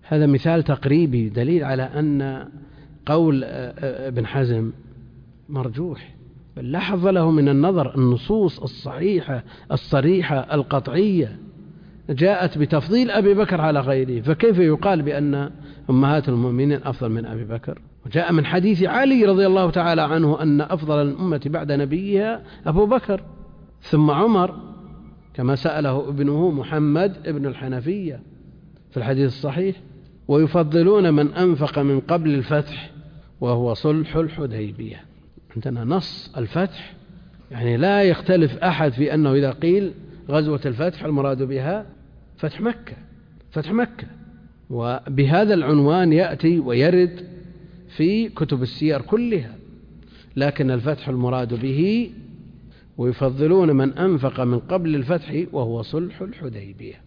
هذا مثال تقريبي دليل على أن قول ابن حزم مرجوح، بل لا حظ له من النظر. النصوص الصحيحة الصريحة القطعية جاءت بتفضيل أبي بكر على غيره، فكيف يقال بأن أمهات المؤمنين أفضل من أبي بكر؟ وجاء من حديث علي رضي الله تعالى عنه أن أفضل الأمة بعد نبيها أبو بكر ثم عمر، كما سأله ابنه محمد ابن الحنفية في الحديث الصحيح. ويفضلون من أنفق من قبل الفتح وهو صلح الحديبية. عندنا نص الفتح، يعني لا يختلف أحد في أنه إذا قيل غزوة الفتح المراد بها فتح مكة، فتح مكة، وبهذا العنوان يأتي ويرد في كتب السير كلها. لكن الفتح المراد به ويفضلون من أنفق من قبل الفتح وهو صلح الحديبية،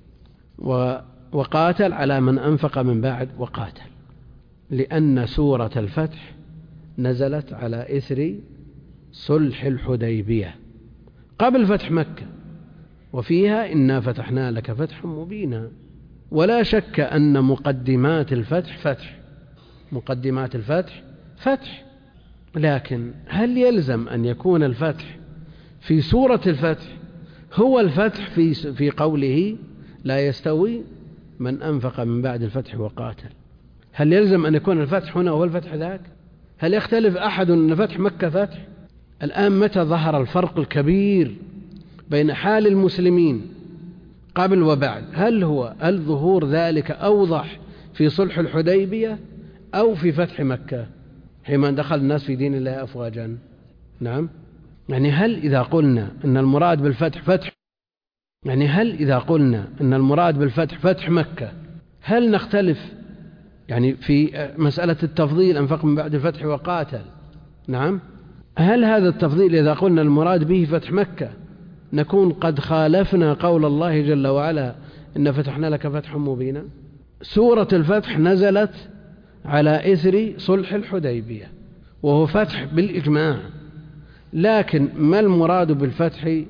وقاتل على من أنفق من بعد وقاتل، لأن سورة الفتح نزلت على إثر صلح الحديبية قبل فتح مكة، وفيها إنا فتحنا لك فتحا مبينا. ولا شك أن مقدمات الفتح فتح، مقدمات الفتح فتح، لكن هل يلزم أن يكون الفتح في سورة الفتح هو الفتح في في قوله لا يستوي من أنفق من بعد الفتح وقاتل؟ هل يلزم أن يكون الفتح هنا هو الفتح ذاك؟ هل يختلف أحد أن فتح مكة فتح؟ الآن متى ظهر الفرق الكبير بين حال المسلمين قبل وبعد؟ هل هو هل ظهور ذلك أوضح في صلح الحديبية أو في فتح مكة حينما دخل الناس في دين الله أفواجا؟ نعم، يعني هل إذا قلنا أن المراد بالفتح فتح يعني هل إذا قلنا أن المراد بالفتح فتح مكة هل نختلف يعني في مسألة التفضيل أنفق من بعد الفتح وقاتل؟ نعم، هل هذا التفضيل إذا قلنا المراد به فتح مكة نكون قد خالفنا قول الله جل وعلا إن فتحنا لك فتحا مبينا؟ سورة الفتح نزلت على إثر صلح الحديبية وهو فتح بالإجماع، لكن ما المراد بالفتح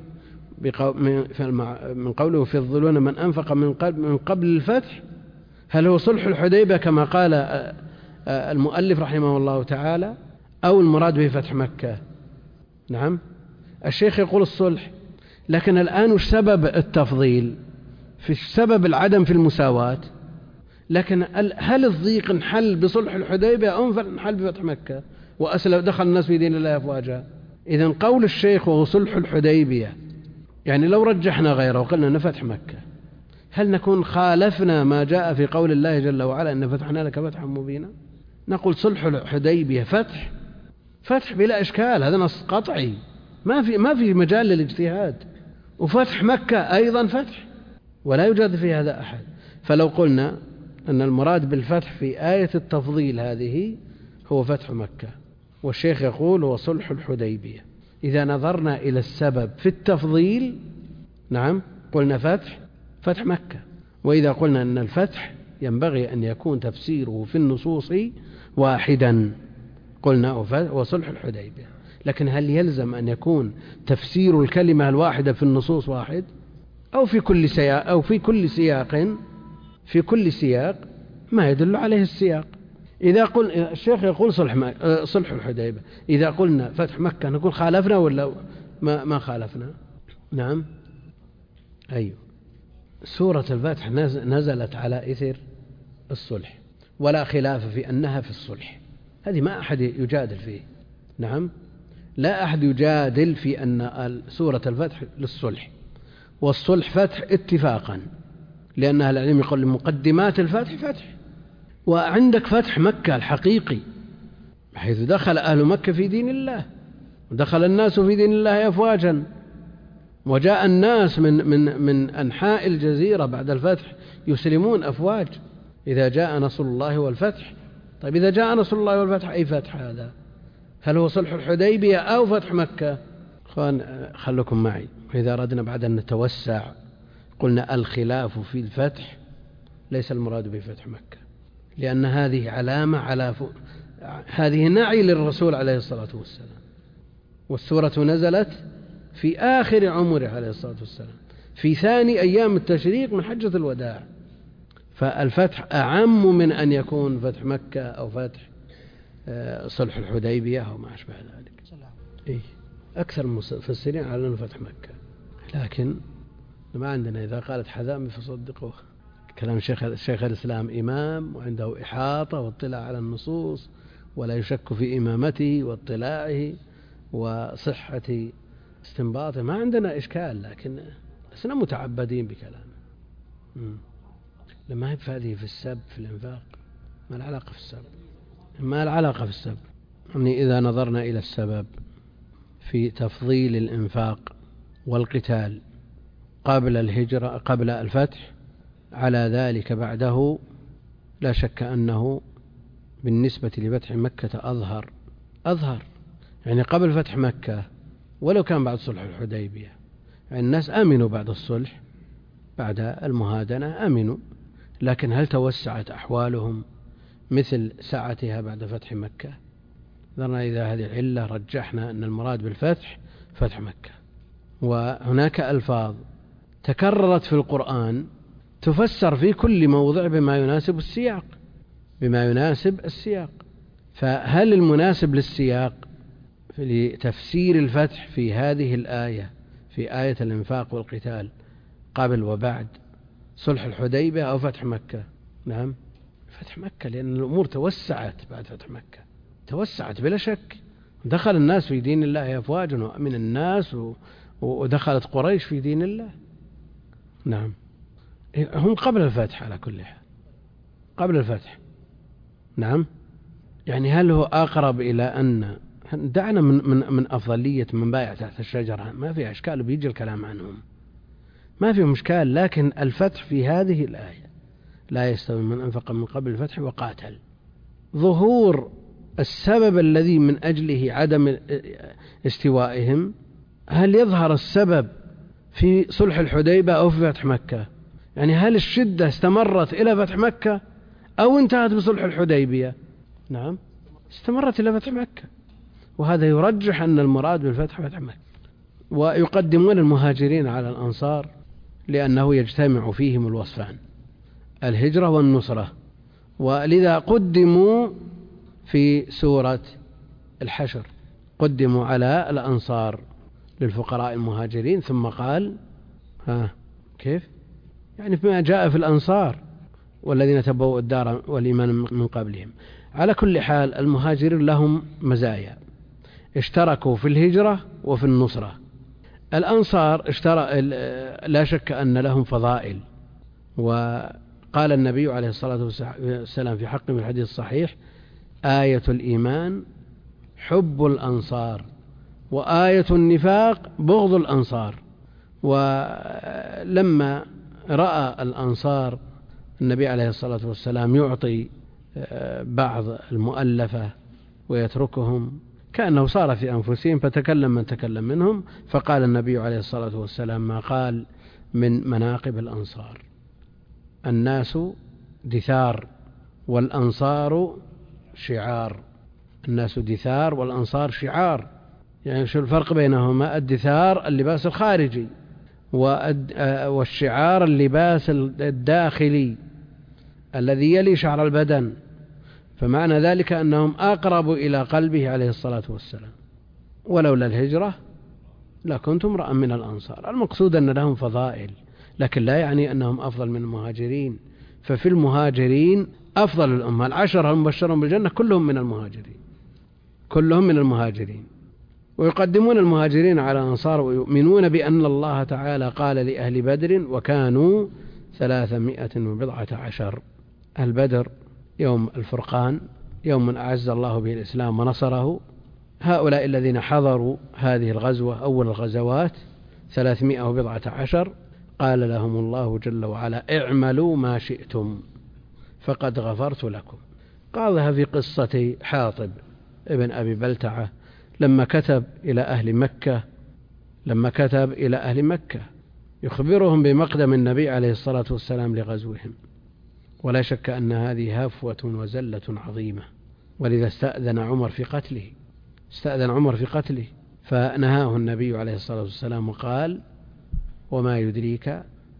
من قوله يفضلون من أنفق من قبل, من قبل الفتح؟ هل هو صلح الحديبية كما قال المؤلف رحمه الله تعالى أو المراد به فتح مكة؟ نعم، الشيخ يقول الصلح، لكن الآن وش سبب التفضيل؟ في سبب العدم في المساواة، لكن هل الضيق انحل بصلح الحديبية أو انحل بفتح مكة وأسلم دخل الناس في دين الله أفواجا؟ إذن قول الشيخ وهو صلح الحديبية، يعني لو رجحنا غيره وقلنا أن فتح مكة، هل نكون خالفنا ما جاء في قول الله جل وعلا أن فتحنا لك فتحا مبينا؟ نقول صلح الحديبية فتح، فتح بلا إشكال، هذا نص قطعي ما في ما في مجال للاجتهاد، وفتح مكة أيضا فتح ولا يوجد في هذا أحد. فلو قلنا أن المراد بالفتح في آية التفضيل هذه هو فتح مكة، والشيخ يقول هو صلح الحديبية، إذا نظرنا إلى السبب في التفضيل نعم قلنا فتح فتح مكة. وإذا قلنا أن الفتح ينبغي أن يكون تفسيره في النصوص واحدا قلنا هو صلح الحديبية. لكن هل يلزم أن يكون تفسير الكلمة الواحدة في النصوص واحد أو في كل سياق أو في كل سياق في كل سياق ما يدل عليه السياق؟ إذا قل الشيخ يقول صلح صلح الحديبية، إذا قلنا فتح مكة نقول خالفنا ولا ما ما خالفنا؟ نعم، أيوه. سورة الفتح نزلت على إثر الصلح ولا خلاف في أنها في الصلح، هذه ما أحد يجادل فيه. نعم، لا أحد يجادل في أن سورة الفتح للصلح، والصلح فتح اتفاقا، لأن أهل العلم يقول مقدمات الفتح فتح. وعندك فتح مكة الحقيقي حيث دخل أهل مكة في دين الله ودخل الناس في دين الله أفواجا، وجاء الناس من, من, من أنحاء الجزيرة بعد الفتح يسلمون أفواج إذا جاء نصر الله والفتح. طيب إذا جاء نصر الله والفتح أي فتح هذا؟ هل هو صلح الحديبية أو فتح مكة؟ خلكم معي. وإذا أردنا بعد أن نتوسع قلنا الخلاف في الفتح ليس المراد بفتح مكة، لأن هذه علامة على ف... هذه نعي للرسول عليه الصلاة والسلام، والسورة نزلت في آخر عمره عليه الصلاة والسلام في ثاني أيام التشريق من حجة الوداع، فالفتح أعم من أن يكون فتح مكة أو فتح صلح الحديبية أو ما أشبه ذلك. إيه؟ أكثر المفسرين على أنه فتح مكة، لكن ما عندنا إذا قالت حذامي فصدقوه. كلام شيخ, شيخ الإسلام إمام وعنده إحاطة واطلاع على النصوص ولا يشك في إمامته واطلاعه وصحة استنباطه، ما عندنا إشكال، لكن لسنا متعبدين بكلامه. لما هي هذه في السب في الإنفاق، ما العلاقة في السب؟ ما العلاقة في السب؟ يعني إذا نظرنا إلى السبب في تفضيل الإنفاق والقتال قبل الهجرة قبل الفتح على ذلك بعده، لا شك أنه بالنسبة لفتح مكة أظهر أظهر يعني قبل فتح مكة ولو كان بعد صلح الحديبية، يعني الناس آمنوا بعد الصلح، بعد المهادنة آمنوا، لكن هل توسعت أحوالهم مثل سعتها بعد فتح مكة؟ نظرنا إذا هذه العلة رجحنا أن المراد بالفتح فتح مكة. وهناك ألفاظ تكررت في القرآن تفسر في كل موضع بما يناسب السياق بما يناسب السياق فهل المناسب للسياق لتفسير الفتح في هذه الآية في آية الإنفاق والقتال قبل وبعد صلح الحديبية أو فتح مكة؟ نعم فتح مكة، لأن الأمور توسعت بعد فتح مكة، توسعت بلا شك، دخل الناس في دين الله أفواجا وأمن الناس ودخلت قريش في دين الله. نعم هم قبل الفتح على كل حال، قبل الفتح. نعم يعني هل هو أقرب إلى أن دعنا من, من, من أفضلية من بايع تحت الشجرة، ما في أشكال بيجي الكلام عنهم، ما في مشكال، لكن الفتح في هذه الآية لا يستوي من أنفق من قبل الفتح وقاتل. ظهور السبب الذي من أجله عدم استوائهم، هل يظهر السبب في صلح الحديبية أو في فتح مكة؟ يعني هل الشدة استمرت إلى فتح مكة أو انتهت بصلح الحديبية؟ نعم استمرت إلى فتح مكة، وهذا يرجح أن المراد بالفتح فتح مكة. ويقدمون المهاجرين على الأنصار لأنه يجتمع فيهم الوصفان الهجرة والنصرة، ولذا قدموا في سورة الحشر، قدموا على الأنصار للفقراء المهاجرين، ثم قال ها كيف يعني فيما جاء في الأنصار والذين تبوأوا الدار والإيمان من قبلهم. على كل حال المهاجرين لهم مزايا، اشتركوا في الهجرة وفي النصرة. الأنصار اشترى لا شك أن لهم فضائل، وقال النبي عليه الصلاة والسلام في حق من الحديث الصحيح: آية الإيمان حب الأنصار وآية النفاق بغض الأنصار. ولما رأى الأنصار النبي عليه الصلاة والسلام يعطي بعض المؤلفة ويتركهم، كأنه صار في أنفسهم، فتكلم من تكلم منهم، فقال النبي عليه الصلاة والسلام ما قال من مناقب الأنصار: الناس دثار والأنصار شعار. الناس دثار والأنصار شعار. يعني شو الفرق بينهما؟ الدثار اللباس الخارجي، والشعار اللباس الداخلي الذي يلي شعر البدن، فمعنى ذلك أنهم أقرب إلى قلبه عليه الصلاة والسلام. ولولا الهجرة لكنت امرأ من الأنصار. المقصود أن لهم فضائل، لكن لا يعني أنهم أفضل من المهاجرين، ففي المهاجرين أفضل الأمة العشرة المبشرون بالجنة كلهم من المهاجرين، كلهم من المهاجرين. ويقدمون المهاجرين على الأنصار، ويؤمنون بأن الله تعالى قال لأهل بدر: وكانوا ثلاثمائة وبضعة عشر. أهل بدر يوم الفرقان، يوم أعز الله به الإسلام ونصره. هؤلاء الذين حضروا هذه الغزوة أول الغزوات ثلاثمائة وبضعة عشر، قال لهم الله جل وعلا: اعملوا ما شئتم فقد غفرت لكم. قالها في قصة حاطب ابن أبي بلتعة لما كتب إلى أهل مكة لما كتب إلى أهل مكة يخبرهم بمقدم النبي عليه الصلاة والسلام لغزوهم. ولا شك أن هذه هفوة وزلة عظيمة، ولذا استأذن عمر في قتله استأذن عمر في قتله فنهاه النبي عليه الصلاة والسلام وقال: وما يدريك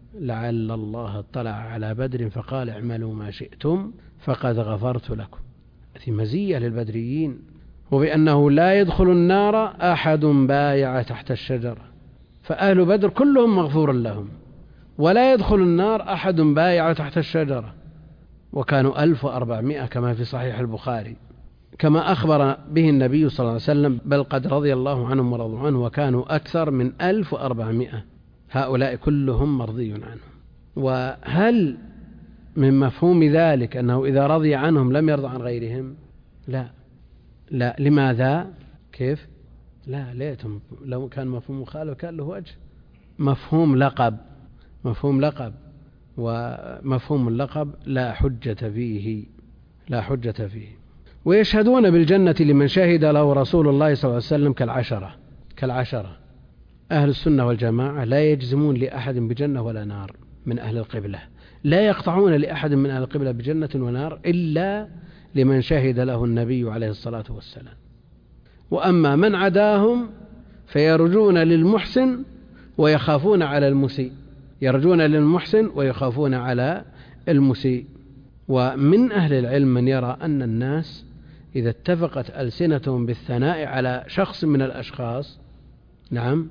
لعل الله اطلع على بدر فقال اعملوا ما شئتم فقد غفرت لكم. هذه مزية للبدريين، وبأنه لا يدخل النار أحد بايع تحت الشجرة، فأهل بدر كلهم مغفور لهم، ولا يدخل النار أحد بايع تحت الشجرة، وكانوا ألف وأربعمائة كما في صحيح البخاري، كما أخبر به النبي صلى الله عليه وسلم، بل قد رضي الله عنهم ورضوا عنه وكانوا أكثر من ألف وأربعمائة، هؤلاء كلهم مرضي عنهم. وهل من مفهوم ذلك أنه إذا رضي عنهم لم يرضى عن غيرهم؟ لا لا. لماذا؟ كيف؟ لا ليتهم لو كان مفهوم مخالف كان له وجه. مفهوم لقب، مفهوم لقب، ومفهوم اللقب لا حجة فيه، لا حجة فيه. ويشهدون بالجنة لمن شهد له رسول الله صلى الله عليه وسلم كالعشرة كالعشرة. أهل السنة والجماعة لا يجزمون لأحد بجنة ولا نار من أهل القبلة، لا يقطعون لأحد من أهل القبلة بجنة ونار إلا لمن شهد له النبي عليه الصلاة والسلام. وأما من عداهم فيرجون للمحسن ويخافون على المسيء، يرجون للمحسن ويخافون على المسيء. ومن أهل العلم من يرى أن الناس إذا اتفقت ألسنتهم بالثناء على شخص من الأشخاص، نعم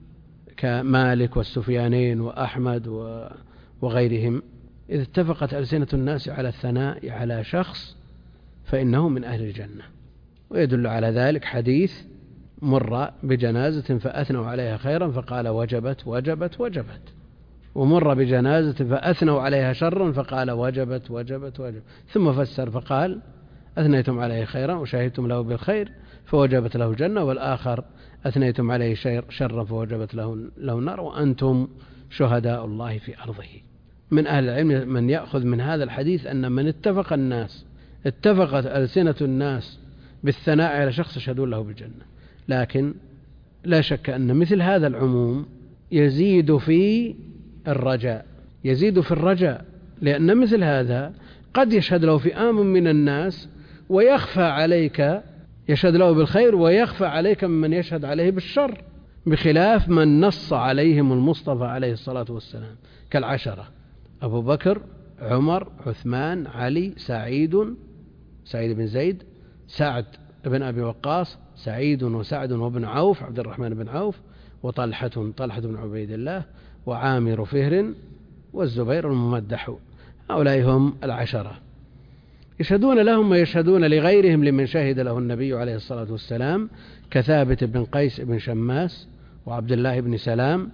كمالك والسفيانين وأحمد وغيرهم، إذا اتفقت ألسنة الناس على الثناء على شخص فإنه من أهل الجنة. ويدل على ذلك حديث مر بجنازة فأثنوا عليها خيرا فقال وجبت وجبت وجبت، ومر بجنازة فأثنوا عليها شرا فقال وجبت وجبت وجبت، ثم فسر فقال أثنيتم عليه خيرا وشهدتم له بالخير فوجبت له الجنة، والآخر أثنيتم عليه شرا فوجبت له له النار وأنتم شهداء الله في أرضه. من أهل العلم من يأخذ من هذا الحديث أن من اتفق الناس اتفقت ألسنة الناس بالثناء على شخص يشهدون له بالجنة، لكن لا شك أن مثل هذا العموم يزيد في الرجاء، يزيد في الرجاء، لأن مثل هذا قد يشهد له فئام من الناس ويخفى عليك، يشهد له بالخير ويخفى عليك من يشهد عليه بالشر، بخلاف من نص عليهم المصطفى عليه الصلاة والسلام كالعشرة: أبو بكر، عمر، عثمان، علي، سعيد سعيد بن زيد، سعد بن أبي وقاص، سعيد وسعد وابن عوف عبد الرحمن بن عوف، وطلحة طلحة بن عبيد الله، وعامر فهر، والزبير الممدح. هؤلاء هم العشرة يشهدون لهم ويشهدون لغيرهم لمن شهد له النبي عليه الصلاة والسلام، كثابت بن قيس بن شماس، وعبد الله بن سلام،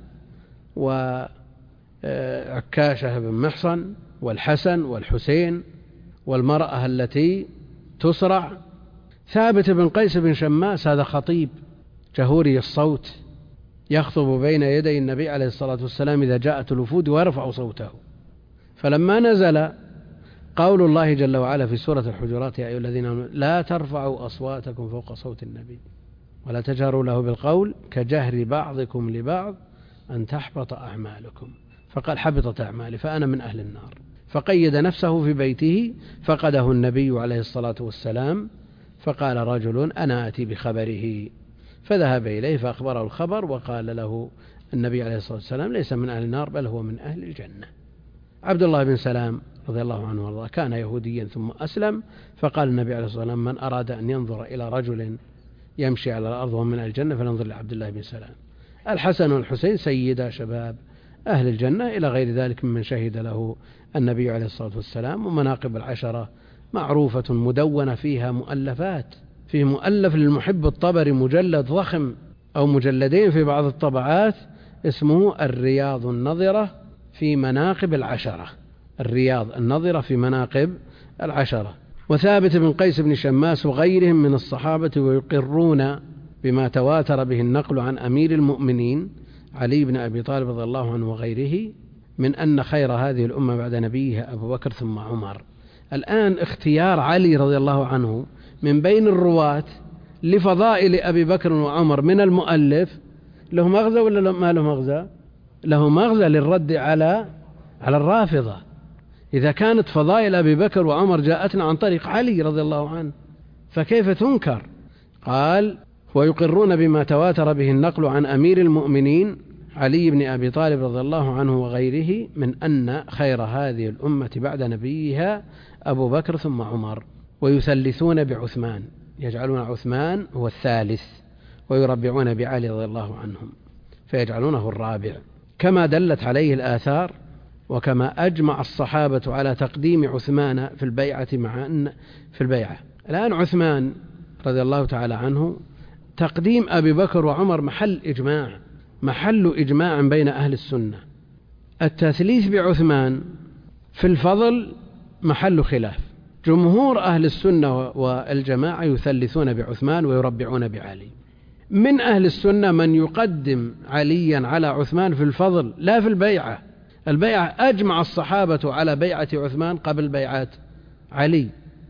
وعكاشة بن محصن، والحسن والحسين، والمرأة التي تسرع. ثابت بن قيس بن شماس هذا خطيب جهوري الصوت، يخطب بين يدي النبي عليه الصلاة والسلام إذا جاءت الوفود ويرفع صوته. فلما نزل قول الله جل وعلا في سورة الحجرات: يا أيها الذين آمنوا لا ترفعوا أصواتكم فوق صوت النبي ولا تجهروا له بالقول كجهر بعضكم لبعض أن تحبط أعمالكم، فقال: حبطت أعمالي فأنا من أهل النار. فقيد نفسه في بيته، فقده النبي عليه الصلاة والسلام، فقال رجل: أنا آتي بخبره، فذهب إليه فأخبره الخبر، وقال له النبي عليه الصلاة والسلام: ليس من أهل النار بل هو من أهل الجنة. عبد الله بن سلام رضي الله عنه وارضاه كان يهوديا ثم أسلم، فقال النبي عليه الصلاة والسلام: من أراد أن ينظر إلى رجل يمشي على الأرض ومن أهل الجنة فلينظر لعبد الله بن سلام. الحسن والحسين سيدا شباب أهل الجنة، إلى غير ذلك ممن شهد له النبي عليه الصلاة والسلام. ومناقب العشرة معروفة مدونة فيها مؤلفات، فيه مؤلف للمحب الطبري مجلد ضخم أو مجلدين في بعض الطبعات اسمه الرياض النظرة في مناقب العشرة، الرياض النظرة في مناقب العشرة. وثابت بن قيس بن شماس وغيرهم من الصحابة ويقرون بما تواتر به النقل عن أمير المؤمنين علي بن أبي طالب رضي الله عنه وغيره من أن خير هذه الأمة بعد نبيها أبو بكر ثم عمر. الآن اختيار علي رضي الله عنه من بين الرواة لفضائل أبي بكر وعمر من المؤلف له مغزى ولا ما له مغزى؟ له مغزى للرد على على الرافضة. إذا كانت فضائل أبي بكر وعمر جاءتنا عن طريق علي رضي الله عنه فكيف تنكر؟ قال: ويقرون بما تواتر به النقل عن أمير المؤمنين علي بن أبي طالب رضي الله عنه وغيره من أن خير هذه الأمة بعد نبيها أبو بكر ثم عمر، ويثلثون بعثمان، يجعلون عثمان هو الثالث، ويربعون بعلي رضي الله عنهم فيجعلونه الرابع، كما دلت عليه الآثار، وكما أجمع الصحابة على تقديم عثمان في البيعة مع أن في البيعة. الآن عثمان رضي الله تعالى عنه تقديم أبي بكر وعمر محل إجماع، محل إجماع بين أهل السنة. التثليث بعثمان في الفضل محل خلاف، جمهور أهل السنة والجماعة يثلثون بعثمان ويربعون بعلي. من أهل السنة من يقدم عليا على عثمان في الفضل لا في البيعة، البيعة أجمع الصحابة على بيعة عثمان قبل بيعة علي،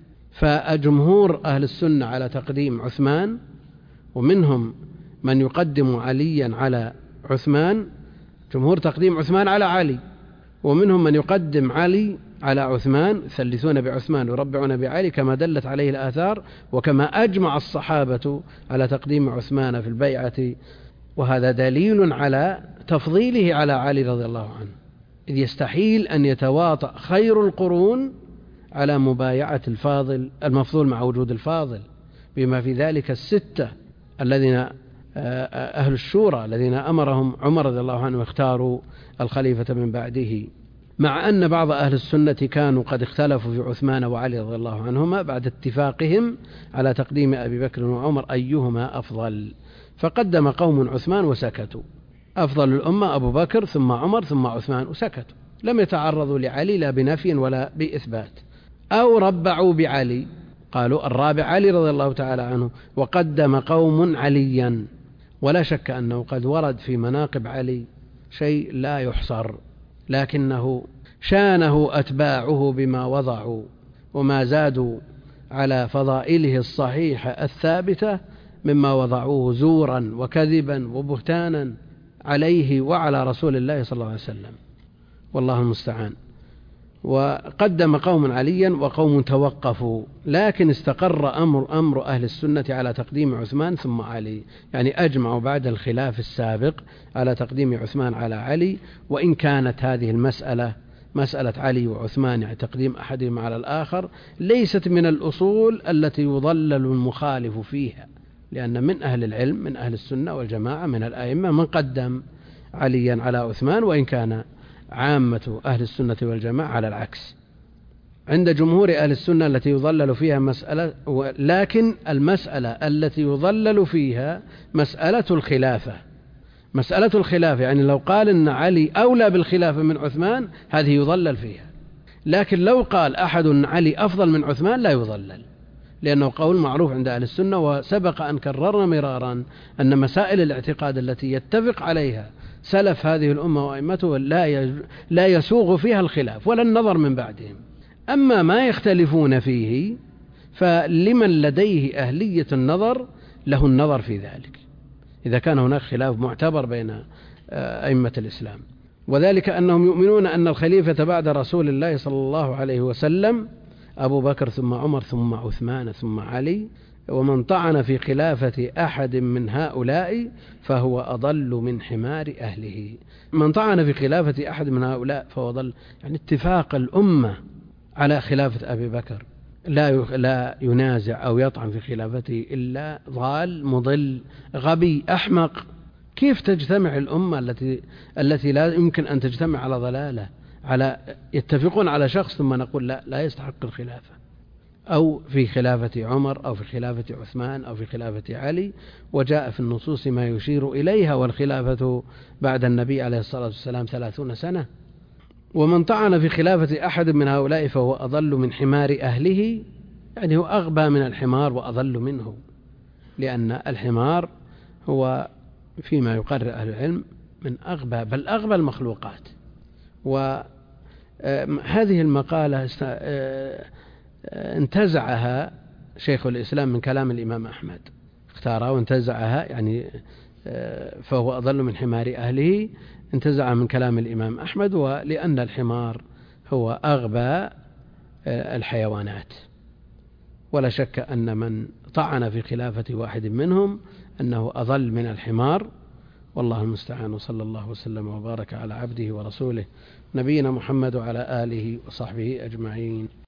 فجمهور أهل السنة على تقديم عثمان، ومنهم من يقدم عليا على عثمان، جمهور تقديم عثمان على علي، ومنهم من يقدم علي على عثمان، يثلثون بعثمان ويربعون بعلي كما دلت عليه الآثار، وكما أجمع الصحابة على تقديم عثمان في البيعة، وهذا دليل على تفضيله على علي رضي الله عنه، إذ يستحيل أن يتواطأ خير القرون على مبايعة الفاضل المفضول مع وجود الفاضل، بما في ذلك الستة الذين أهل الشورى الذين أمرهم عمر رضي الله عنه اختاروا الخليفة من بعده، مع أن بعض أهل السنة كانوا قد اختلفوا في عثمان وعلي رضي الله عنهما بعد اتفاقهم على تقديم أبي بكر وعمر أيهما أفضل، فقدم قوم عثمان وسكتوا، أفضل الأمة أبو بكر ثم عمر ثم عثمان وسكتوا، لم يتعرضوا لعلي لا بنفي ولا بإثبات. أو ربعوا بعلي، قالوا الرابع علي رضي الله تعالى عنه، وقدم قوم عليا، ولا شك أنه قد ورد في مناقب علي شيء لا يحصر، لكنه شانه أتباعه بما وضعوا وما زادوا على فضائله الصحيحة الثابتة مما وضعوه زورا وكذبا وبهتانا عليه وعلى رسول الله صلى الله عليه وسلم، والله المستعان. وقدم قوم عليا وقوم توقفوا، لكن استقر أمر, أمر أهل السنة على تقديم عثمان ثم علي، يعني أجمعوا بعد الخلاف السابق على تقديم عثمان على علي، وإن كانت هذه المسألة مسألة علي وعثمان يعني تقديم أحدهم على الآخر ليست من الأصول التي يضلل المخالف فيها، لأن من أهل العلم من أهل السنة والجماعة من الأئمة من قدم عليا على عثمان، وإن كان عامة أهل السنة والجماعة على العكس. عند جمهور أهل السنة التي يضلل فيها مسألة، لكن المسألة التي يضلل فيها مسألة الخلافة، مسألة الخلافة يعني لو قال إن علي أولى بالخلافة من عثمان هذه يضلل فيها، لكن لو قال أحد إن علي أفضل من عثمان لا يضلل، لأنه قول معروف عند أهل السنة، وسبق أن كررنا مرارا أن مسائل الاعتقاد التي يتفق عليها سلف هذه الأمة وأئمته لا يسوغ فيها الخلاف ولا النظر من بعدهم. أما ما يختلفون فيه فلمن لديه أهلية النظر له النظر في ذلك إذا كان هناك خلاف معتبر بين أئمة الإسلام، وذلك أنهم يؤمنون أن الخليفة بعد رسول الله صلى الله عليه وسلم أبو بكر ثم عمر ثم عثمان ثم علي، ومن طعن في خلافة أحد من هؤلاء فهو أضل من حمار أهله. من طعن في خلافة أحد من هؤلاء فهو أضل، يعني اتفاق الأمة على خلافة أبي بكر، لا لا ينازع أو يطعن في خلافته إلا ضال مضل غبي أحمق. كيف تجتمع الأمة التي التي لا يمكن أن تجتمع على ضلالة، على يتفقون على شخص ثم نقول لا لا يستحق الخلافة، أو في خلافة عمر أو في خلافة عثمان أو في خلافة علي، وجاء في النصوص ما يشير إليها، والخلافة بعد النبي عليه الصلاة والسلام ثلاثون سنة. ومن طعن في خلافة أحد من هؤلاء فهو أضل من حمار أهله، يعني هو أغبى من الحمار وأضل منه، لأن الحمار هو فيما يقرر أهل العلم من أغبى بل أغبى المخلوقات. وهذه المقالة انتزعها شيخ الإسلام من كلام الإمام أحمد، اختارها وانتزعها، يعني فهو أضل من حمار أهله، انتزع من كلام الإمام أحمد، ولأن الحمار هو أغبى الحيوانات، ولا شك أن من طعن في خلافة واحد منهم أنه أضل من الحمار والله المستعان، وصلى الله وسلم وبارك على عبده ورسوله نبينا محمد وعلى آله وصحبه أجمعين.